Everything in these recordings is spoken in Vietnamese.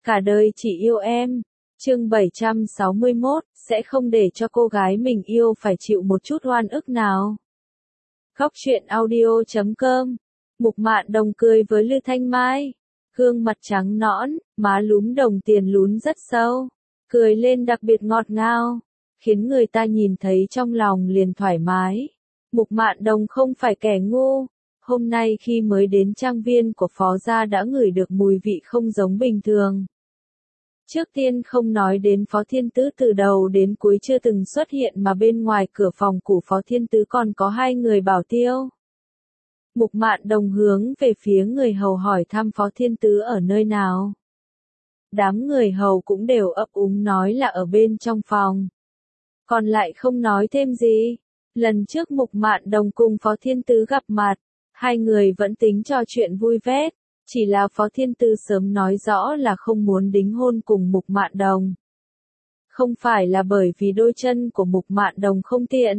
Cả đời chỉ yêu em. Chương 761, sẽ không để cho cô gái mình yêu phải chịu một chút oan ức nào. Góc truyện audio.com. Mục Mạn Đồng cười với Lư Thanh Mai. Gương mặt trắng nõn, má lúm đồng tiền lún rất sâu. Cười lên đặc biệt ngọt ngào, khiến người ta nhìn thấy trong lòng liền thoải mái. Mục Mạn Đồng không phải kẻ ngu. Hôm nay khi mới đến trang viên của Phó gia đã ngửi được mùi vị không giống bình thường. Trước tiên không nói đến Phó Thiên Tứ từ đầu đến cuối chưa từng xuất hiện mà bên ngoài cửa phòng của Phó Thiên Tứ còn có hai người bảo tiêu. Mục Mạn Đồng hướng về phía người hầu hỏi thăm Phó Thiên Tứ ở nơi nào. Đám người hầu cũng đều ấp úng nói là ở bên trong phòng. Còn lại không nói thêm gì. Lần trước Mục Mạn Đồng cùng Phó Thiên Tứ gặp mặt, hai người vẫn tính trò chuyện vui vẻ. Chỉ là Phó Thiên Tứ sớm nói rõ là không muốn đính hôn cùng Mục Mạn Đồng. Không phải là bởi vì đôi chân của Mục Mạn Đồng không tiện.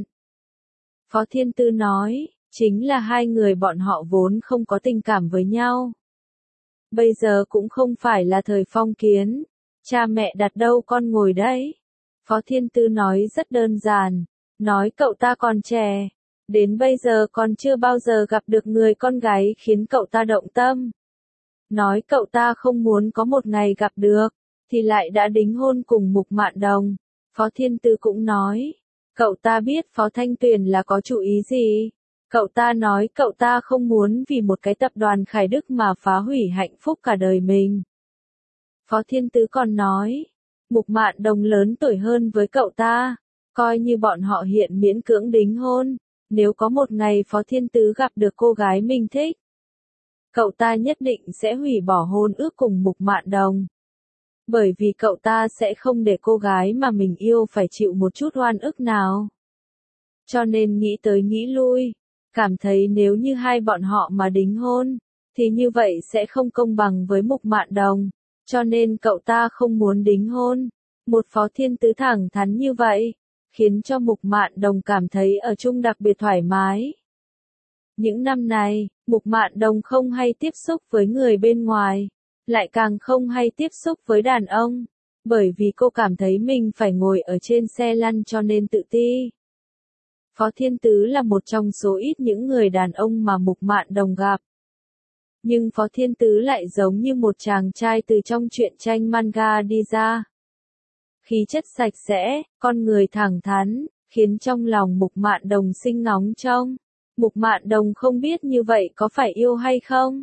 Phó Thiên Tứ nói, chính là hai người bọn họ vốn không có tình cảm với nhau. Bây giờ cũng không phải là thời phong kiến. Cha mẹ đặt đâu con ngồi đấy. Phó Thiên Tứ nói rất đơn giản. Nói cậu ta còn trẻ. Đến bây giờ còn chưa bao giờ gặp được người con gái khiến cậu ta động tâm. Nói cậu ta không muốn có một ngày gặp được, thì lại đã đính hôn cùng Mục Mạn Đồng. Phó Thiên Tứ cũng nói, cậu ta biết Phó Thanh Tuyền là có chủ ý gì. Cậu ta nói cậu ta không muốn vì một cái tập đoàn Khải Đức mà phá hủy hạnh phúc cả đời mình. Phó Thiên Tứ còn nói, Mục Mạn Đồng lớn tuổi hơn với cậu ta, coi như bọn họ hiện miễn cưỡng đính hôn. Nếu có một ngày Phó Thiên Tứ gặp được cô gái mình thích, cậu ta nhất định sẽ hủy bỏ hôn ước cùng Mục Mạn Đồng. Bởi vì cậu ta sẽ không để cô gái mà mình yêu phải chịu một chút oan ức nào. Cho nên nghĩ tới nghĩ lui, cảm thấy nếu như hai bọn họ mà đính hôn, thì như vậy sẽ không công bằng với Mục Mạn Đồng. Cho nên cậu ta không muốn đính hôn. Một Phó Thiên Tứ thẳng thắn như vậy, khiến cho Mục Mạn Đồng cảm thấy ở chung đặc biệt thoải mái. Những năm này, Mục Mạn Đồng không hay tiếp xúc với người bên ngoài, lại càng không hay tiếp xúc với đàn ông, bởi vì cô cảm thấy mình phải ngồi ở trên xe lăn cho nên tự ti. Phó Thiên Tứ là một trong số ít những người đàn ông mà Mục Mạn Đồng gặp. Nhưng Phó Thiên Tứ lại giống như một chàng trai từ trong truyện tranh manga đi ra. Khí chất sạch sẽ, con người thẳng thắn, khiến trong lòng Mục Mạn Đồng sinh ngóng trông. Mục Mạn Đồng không biết như vậy có phải yêu hay không.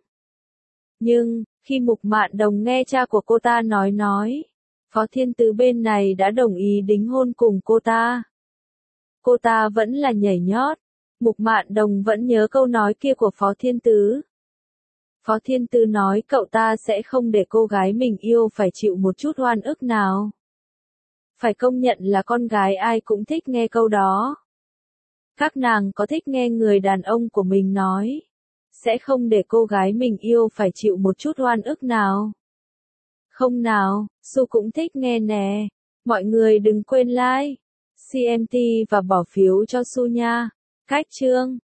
Nhưng, khi Mục Mạn Đồng nghe cha của cô ta nói, Phó Thiên Tứ bên này đã đồng ý đính hôn cùng cô ta. Cô ta vẫn là nhảy nhót. Mục Mạn Đồng vẫn nhớ câu nói kia của Phó Thiên Tứ. Phó Thiên Tứ nói cậu ta sẽ không để cô gái mình yêu phải chịu một chút oan ức nào. Phải công nhận là con gái ai cũng thích nghe câu đó. Các nàng có thích nghe người đàn ông của mình nói, sẽ không để cô gái mình yêu phải chịu một chút oan ức nào. Không nào, Su cũng thích nghe nè. Mọi người đừng quên like, CMT và bỏ phiếu cho Su nha. Cách chương